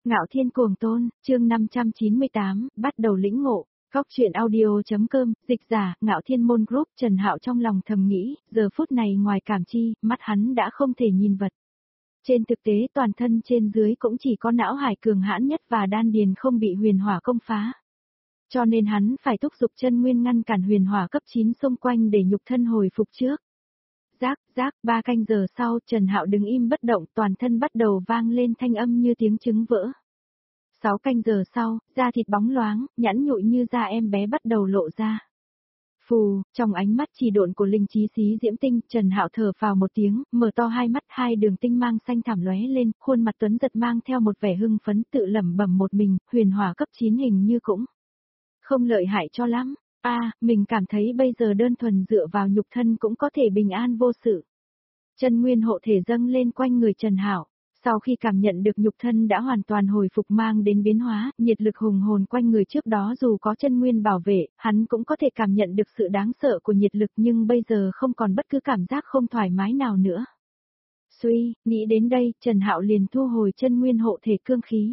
Ngạo Thiên Cuồng Tôn, chương 598, bắt đầu lĩnh ngộ. Góc truyện audio.com, dịch giả, Ngạo Thiên Môn Group. Trần Hạo trong lòng thầm nghĩ, giờ phút này ngoài cảm chi, mắt hắn đã không thể nhìn vật. Trên thực tế toàn thân trên dưới cũng chỉ có não hải cường hãn nhất và đan điền không bị huyền hỏa công phá. Cho nên hắn phải thúc giục chân nguyên ngăn cản huyền hỏa cấp 9 xung quanh để nhục thân hồi phục trước. Rác, 3 canh giờ sau, Trần Hạo đứng im bất động, toàn thân bắt đầu vang lên thanh âm như tiếng trứng vỡ. 6 canh giờ sau, da thịt bóng loáng, nhẵn nhụi như da em bé bắt đầu lộ ra. Phù, trong ánh mắt trì độn của linh trí xí diễm tinh, Trần Hạo thở phào một tiếng, mở to hai mắt, hai đường tinh mang xanh thẳm lóe lên, khuôn mặt tuấn giật mang theo một vẻ hưng phấn, tự lẩm bẩm một mình, huyền hỏa cấp 9 hình như cũng không lợi hại cho lắm. Mình cảm thấy bây giờ đơn thuần dựa vào nhục thân cũng có thể bình an vô sự. Chân nguyên hộ thể dâng lên quanh người Trần Hạo. Sau khi cảm nhận được nhục thân đã hoàn toàn hồi phục mang đến biến hóa, nhiệt lực hùng hồn quanh người trước đó dù có chân nguyên bảo vệ, hắn cũng có thể cảm nhận được sự đáng sợ của nhiệt lực nhưng bây giờ không còn bất cứ cảm giác không thoải mái nào nữa. Nghĩ đến đây, Trần Hạo liền thu hồi chân nguyên hộ thể cương khí.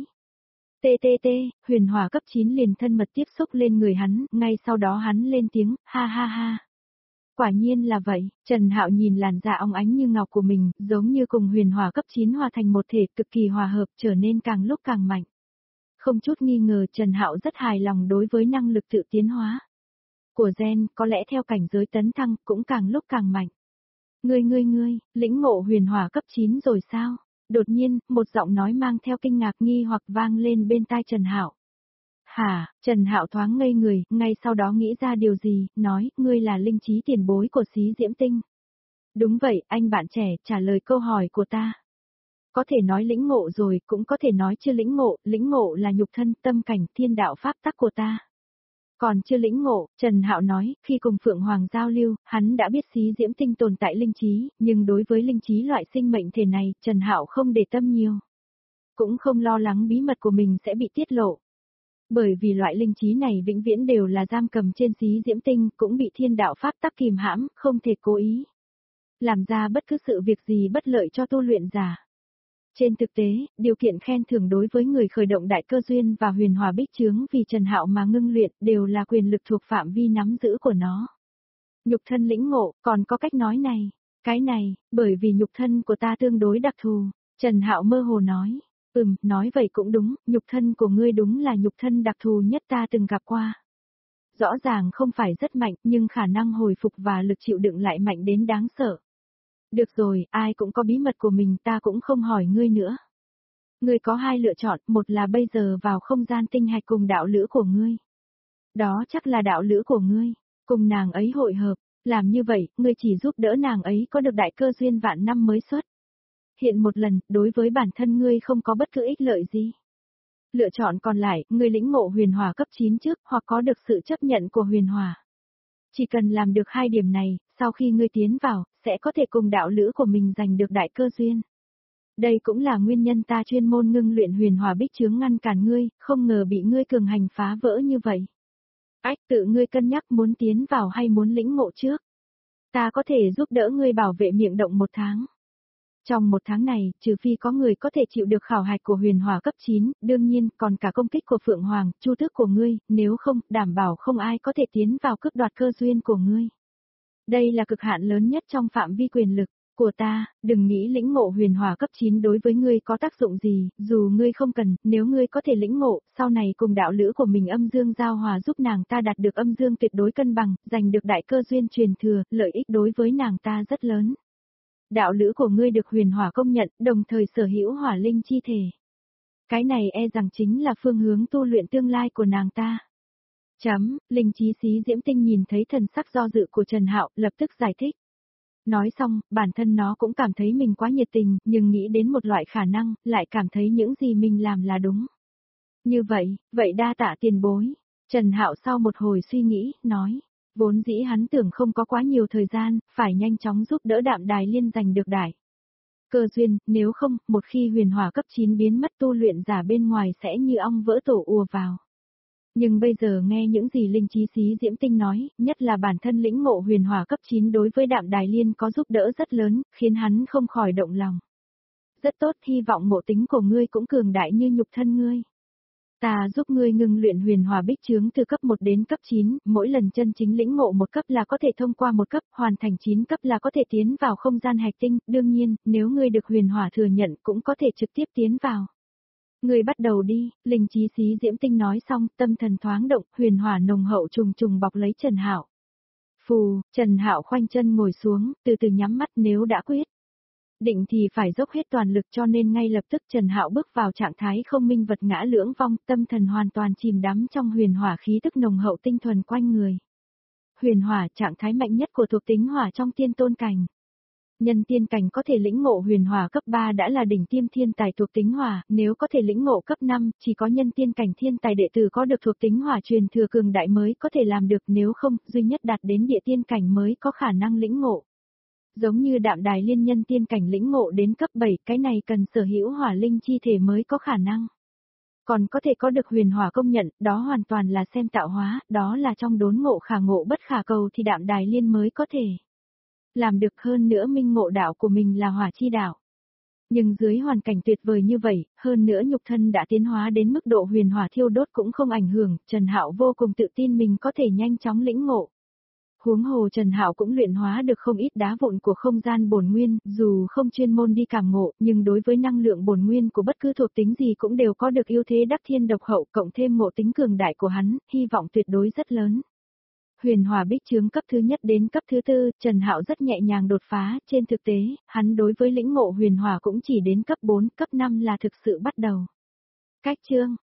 Huyền hỏa cấp 9 liền thân mật tiếp xúc lên người hắn, ngay sau đó hắn lên tiếng, ha. Quả nhiên là vậy, Trần Hạo nhìn làn da óng ánh như ngọc của mình, giống như cùng huyền hỏa cấp 9 hòa thành một thể, cực kỳ hòa hợp, trở nên càng lúc càng mạnh. Không chút nghi ngờ Trần Hạo rất hài lòng đối với năng lực tự tiến hóa của gen, có lẽ theo cảnh giới tấn thăng cũng càng lúc càng mạnh. Ngươi, lĩnh ngộ huyền hỏa cấp 9 rồi sao? Đột nhiên, một giọng nói mang theo kinh ngạc nghi hoặc vang lên bên tai Trần Hạo. Hả? Trần Hạo thoáng ngây người, ngay sau đó nghĩ ra điều gì, nói, ngươi là linh trí tiền bối của xí diễm tinh. Đúng vậy, anh bạn trẻ, trả lời câu hỏi của ta. Có thể nói lĩnh ngộ rồi, cũng có thể nói chưa lĩnh ngộ là nhục thân, tâm cảnh, thiên đạo pháp tắc của ta. Còn chưa lĩnh ngộ, Trần Hạo nói, khi cùng Phượng Hoàng giao lưu, hắn đã biết xí diễm tinh tồn tại linh trí, nhưng đối với linh trí loại sinh mệnh thể này, Trần Hạo không để tâm nhiều. Cũng không lo lắng bí mật của mình sẽ bị tiết lộ. Bởi vì loại linh trí này vĩnh viễn đều là giam cầm trên xí diễm tinh, cũng bị thiên đạo pháp tắc kìm hãm, không thể cố ý làm ra bất cứ sự việc gì bất lợi cho tu luyện giả. Trên thực tế, điều kiện khen thưởng đối với người khởi động đại cơ duyên và huyền hòa bích chướng vì Trần Hạo mà ngưng luyện đều là quyền lực thuộc phạm vi nắm giữ của nó. Nhục thân lĩnh ngộ, còn có cách nói này. Cái này, bởi vì nhục thân của ta tương đối đặc thù, Trần Hạo mơ hồ nói. Nói vậy cũng đúng, nhục thân của ngươi đúng là nhục thân đặc thù nhất ta từng gặp qua. Rõ ràng không phải rất mạnh, nhưng khả năng hồi phục và lực chịu đựng lại mạnh đến đáng sợ. Được rồi, ai cũng có bí mật của mình, ta cũng không hỏi ngươi nữa. Ngươi có hai lựa chọn, một là bây giờ vào không gian tinh hạch cùng đạo lữ của ngươi. Đó chắc là đạo lữ của ngươi, cùng nàng ấy hội hợp, làm như vậy, ngươi chỉ giúp đỡ nàng ấy có được đại cơ duyên vạn năm mới xuất hiện một lần, đối với bản thân ngươi không có bất cứ ích lợi gì. Lựa chọn còn lại, ngươi lĩnh ngộ huyền hỏa cấp 9 trước, hoặc có được sự chấp nhận của huyền hỏa. Chỉ cần làm được hai điểm này, sau khi ngươi tiến vào, sẽ có thể cùng đạo lữ của mình giành được đại cơ duyên. Đây cũng là nguyên nhân ta chuyên môn ngưng luyện huyền hỏa bích chướng ngăn cản ngươi, không ngờ bị ngươi cường hành phá vỡ như vậy. Tự ngươi cân nhắc muốn tiến vào hay muốn lĩnh ngộ trước. Ta có thể giúp đỡ ngươi bảo vệ miệng động 1 tháng. Trong 1 tháng này, trừ phi có người có thể chịu được khảo hạch của huyền hỏa cấp 9, đương nhiên còn cả công kích của Phượng Hoàng, chu tước của ngươi, nếu không, đảm bảo không ai có thể tiến vào cướp đoạt cơ duyên của ngươi. Đây là cực hạn lớn nhất trong phạm vi quyền lực của ta, đừng nghĩ lĩnh ngộ huyền hỏa cấp 9 đối với ngươi có tác dụng gì, dù ngươi không cần, nếu ngươi có thể lĩnh ngộ, sau này cùng đạo lữ của mình âm dương giao hòa giúp nàng ta đạt được âm dương tuyệt đối cân bằng, giành được đại cơ duyên truyền thừa, lợi ích đối với nàng ta rất lớn. Đạo lữ của ngươi được huyền hỏa công nhận, đồng thời sở hữu hỏa linh chi thể. Cái này e rằng chính là phương hướng tu luyện tương lai của nàng ta. Linh trí xí diễm tinh nhìn thấy thần sắc do dự của Trần Hạo, lập tức giải thích. Nói xong, bản thân nó cũng cảm thấy mình quá nhiệt tình, nhưng nghĩ đến một loại khả năng, lại cảm thấy những gì mình làm là đúng. Như vậy đa tạ tiền bối. Trần Hạo sau một hồi suy nghĩ, nói. Vốn dĩ hắn tưởng không có quá nhiều thời gian, phải nhanh chóng giúp đỡ Đạm Đài Liên giành được đại cơ duyên, nếu không, một khi huyền hỏa cấp 9 biến mất tu luyện giả bên ngoài sẽ như ong vỡ tổ ùa vào. Nhưng bây giờ nghe những gì linh trí xí diễm tinh nói, nhất là bản thân lĩnh ngộ huyền hỏa cấp 9 đối với Đạm Đài Liên có giúp đỡ rất lớn, khiến hắn không khỏi động lòng. Rất tốt, hy vọng ngộ tính của ngươi cũng cường đại như nhục thân ngươi. Ta giúp ngươi ngưng luyện huyền hỏa bích chướng từ cấp 1 đến cấp 9, mỗi lần chân chính lĩnh ngộ một cấp là có thể thông qua một cấp, hoàn thành 9 cấp là có thể tiến vào không gian hạch tinh, đương nhiên, nếu ngươi được huyền hỏa thừa nhận cũng có thể trực tiếp tiến vào. Ngươi bắt đầu đi, linh trí xí diễm tinh nói xong, tâm thần thoáng động, huyền hỏa nồng hậu trùng trùng bọc lấy Trần Hạo. Phù, Trần Hạo khoanh chân ngồi xuống, từ từ nhắm mắt nếu đã quyết định thì phải dốc hết toàn lực cho nên ngay lập tức Trần Hạo bước vào trạng thái không minh vật ngã lưỡng vong, tâm thần hoàn toàn chìm đắm trong huyền hỏa khí tức nồng hậu tinh thuần quanh người. Huyền hỏa trạng thái mạnh nhất của thuộc tính hỏa trong tiên tôn cảnh. Nhân tiên cảnh có thể lĩnh ngộ huyền hỏa cấp 3 đã là đỉnh tiêm thiên tài thuộc tính hỏa, nếu có thể lĩnh ngộ cấp 5, chỉ có nhân tiên cảnh thiên tài đệ tử có được thuộc tính hỏa truyền thừa cường đại mới có thể làm được, nếu không, duy nhất đạt đến địa tiên cảnh mới có khả năng lĩnh ngộ. Giống như Đạm Đài Liên nhân tiên cảnh lĩnh ngộ đến cấp 7, cái này cần sở hữu hỏa linh chi thể mới có khả năng. Còn có thể có được huyền hỏa công nhận, đó hoàn toàn là xem tạo hóa, đó là trong đốn ngộ khả ngộ bất khả cầu thì Đạm Đài Liên mới có thể làm được, hơn nữa minh ngộ đạo của mình là hỏa chi đạo. Nhưng dưới hoàn cảnh tuyệt vời như vậy, hơn nữa nhục thân đã tiến hóa đến mức độ huyền hỏa thiêu đốt cũng không ảnh hưởng, Trần Hạo vô cùng tự tin mình có thể nhanh chóng lĩnh ngộ. Huống hồ Trần Hạo cũng luyện hóa được không ít đá vụn của không gian bổn nguyên, dù không chuyên môn đi cảm ngộ, nhưng đối với năng lượng bổn nguyên của bất cứ thuộc tính gì cũng đều có được ưu thế đắc thiên độc hậu, cộng thêm ngộ tính cường đại của hắn, hy vọng tuyệt đối rất lớn. Huyền hỏa bích chướng cấp thứ nhất đến cấp thứ tư, Trần Hạo rất nhẹ nhàng đột phá, trên thực tế, hắn đối với lĩnh ngộ huyền hỏa cũng chỉ đến cấp 4, cấp 5 là thực sự bắt đầu. Cách chương